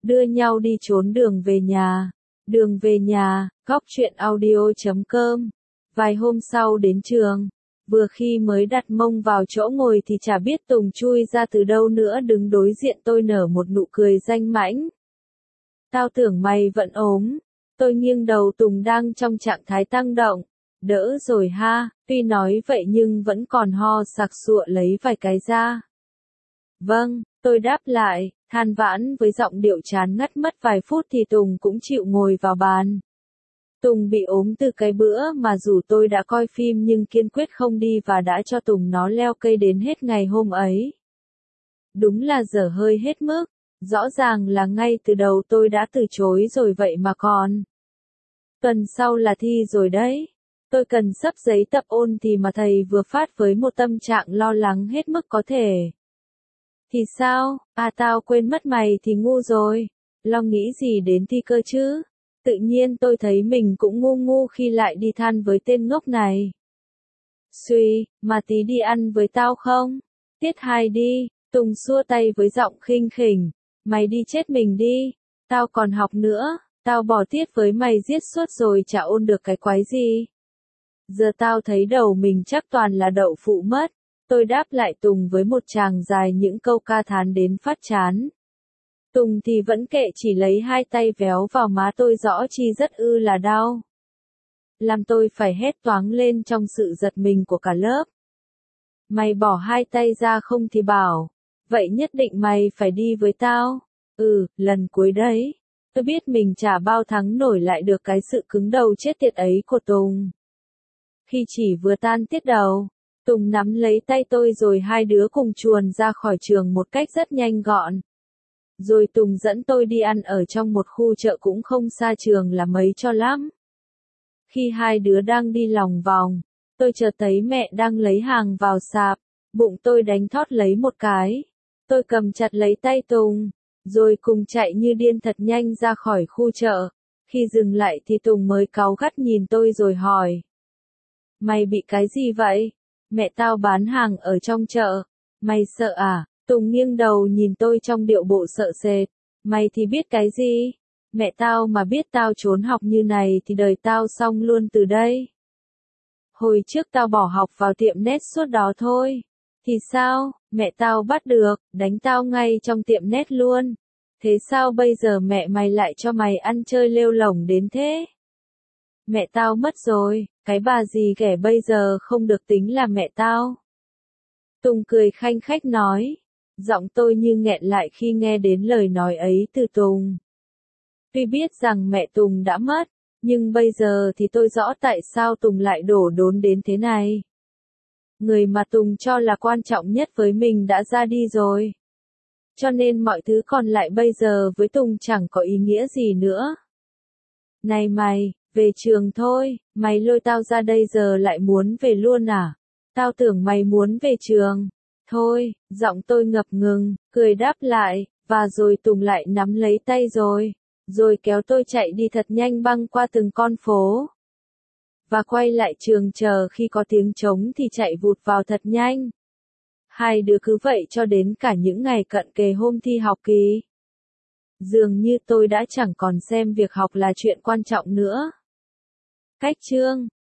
đưa nhau đi trốn đường về nhà. Đường về nhà, góc truyện audio.com. Vài hôm sau đến trường, vừa khi mới đặt mông vào chỗ ngồi thì chả biết Tùng chui ra từ đâu nữa đứng đối diện tôi nở một nụ cười danh mãnh. Tao tưởng mày vẫn ốm. Tôi nghiêng đầu, Tùng đang trong trạng thái tăng động. Đỡ rồi ha, tuy nói vậy nhưng vẫn còn ho sặc sụa lấy vài cái ra. Vâng, tôi đáp lại, than vãn với giọng điệu chán ngắt. Mất vài phút thì Tùng cũng chịu ngồi vào bàn. Tùng bị ốm từ cái bữa mà dù tôi đã coi phim nhưng kiên quyết không đi và đã cho Tùng nó leo cây đến hết ngày hôm ấy. Đúng là dở hơi hết mức, rõ ràng là ngay từ đầu tôi đã từ chối rồi vậy mà còn. Tuần sau là thi rồi đấy. Tôi cần sắp giấy tập ôn thì mà thầy vừa phát với một tâm trạng lo lắng hết mức có thể. Thì sao, tao quên mất mày thì ngu rồi. Lo nghĩ gì đến thi cơ chứ? Tự nhiên tôi thấy mình cũng ngu ngu khi lại đi than với tên ngốc này. Suy, mà tí đi ăn với tao không? Tiết 2 đi, Tùng xua tay với giọng khinh khỉnh. Mày đi chết mình đi, tao còn học nữa, tao bỏ tiết với mày giết suốt rồi chả ôn được cái quái gì. Giờ tao thấy đầu mình chắc toàn là đậu phụ mất. Tôi đáp lại Tùng với một tràng dài những câu ca thán đến phát chán. Tùng thì vẫn kệ, chỉ lấy hai tay véo vào má tôi rõ chi rất là đau. Làm tôi phải hét toáng lên trong sự giật mình của cả lớp. Mày bỏ hai tay ra không thì bảo. Vậy nhất định mày phải đi với tao. Lần cuối đấy. Tôi biết mình chả bao thắng nổi lại được cái sự cứng đầu chết tiệt ấy của Tùng. Khi chỉ vừa tan tiết đầu, Tùng nắm lấy tay tôi rồi hai đứa cùng chuồn ra khỏi trường một cách rất nhanh gọn. Rồi Tùng dẫn tôi đi ăn ở trong một khu chợ cũng không xa trường là mấy cho lắm. Khi hai đứa đang đi lòng vòng, tôi chợt thấy mẹ đang lấy hàng vào sạp, bụng tôi đánh thót lấy một cái. Tôi cầm chặt lấy tay Tùng, rồi cùng chạy như điên thật nhanh ra khỏi khu chợ. Khi dừng lại thì Tùng mới cáu gắt nhìn tôi rồi hỏi. Mày bị cái gì vậy? Mẹ tao bán hàng ở trong chợ. Mày sợ à? Tùng nghiêng đầu nhìn tôi trong điệu bộ sợ sệt. Mày thì biết cái gì? Mẹ tao mà biết tao trốn học như này thì đời tao xong luôn từ đây. Hồi trước tao bỏ học vào tiệm net suốt đó thôi. Thì sao? Mẹ tao bắt được, đánh tao ngay trong tiệm net luôn. Thế sao bây giờ mẹ mày lại cho mày ăn chơi lêu lổng đến thế? Mẹ tao mất rồi, cái bà gì ghẻ bây giờ không được tính là mẹ tao. Tùng cười khanh khách nói. Giọng tôi như nghẹn lại khi nghe đến lời nói ấy từ Tùng. Tuy biết rằng mẹ Tùng đã mất, nhưng bây giờ thì tôi rõ tại sao Tùng lại đổ đốn đến thế này. Người mà Tùng cho là quan trọng nhất với mình đã ra đi rồi. Cho nên mọi thứ còn lại bây giờ với Tùng chẳng có ý nghĩa gì nữa. Này mày, về trường thôi, mày lôi tao ra đây giờ lại muốn về luôn à? Tao tưởng mày muốn về trường. Thôi, giọng tôi ngập ngừng, cười đáp lại, và rồi Tùng lại nắm lấy tay rồi kéo tôi chạy đi thật nhanh băng qua từng con phố. Và quay lại trường chờ khi có tiếng trống thì chạy vụt vào thật nhanh. Hai đứa cứ vậy cho đến cả những ngày cận kề hôm thi học kỳ. Dường như tôi đã chẳng còn xem việc học là chuyện quan trọng nữa. Cách chương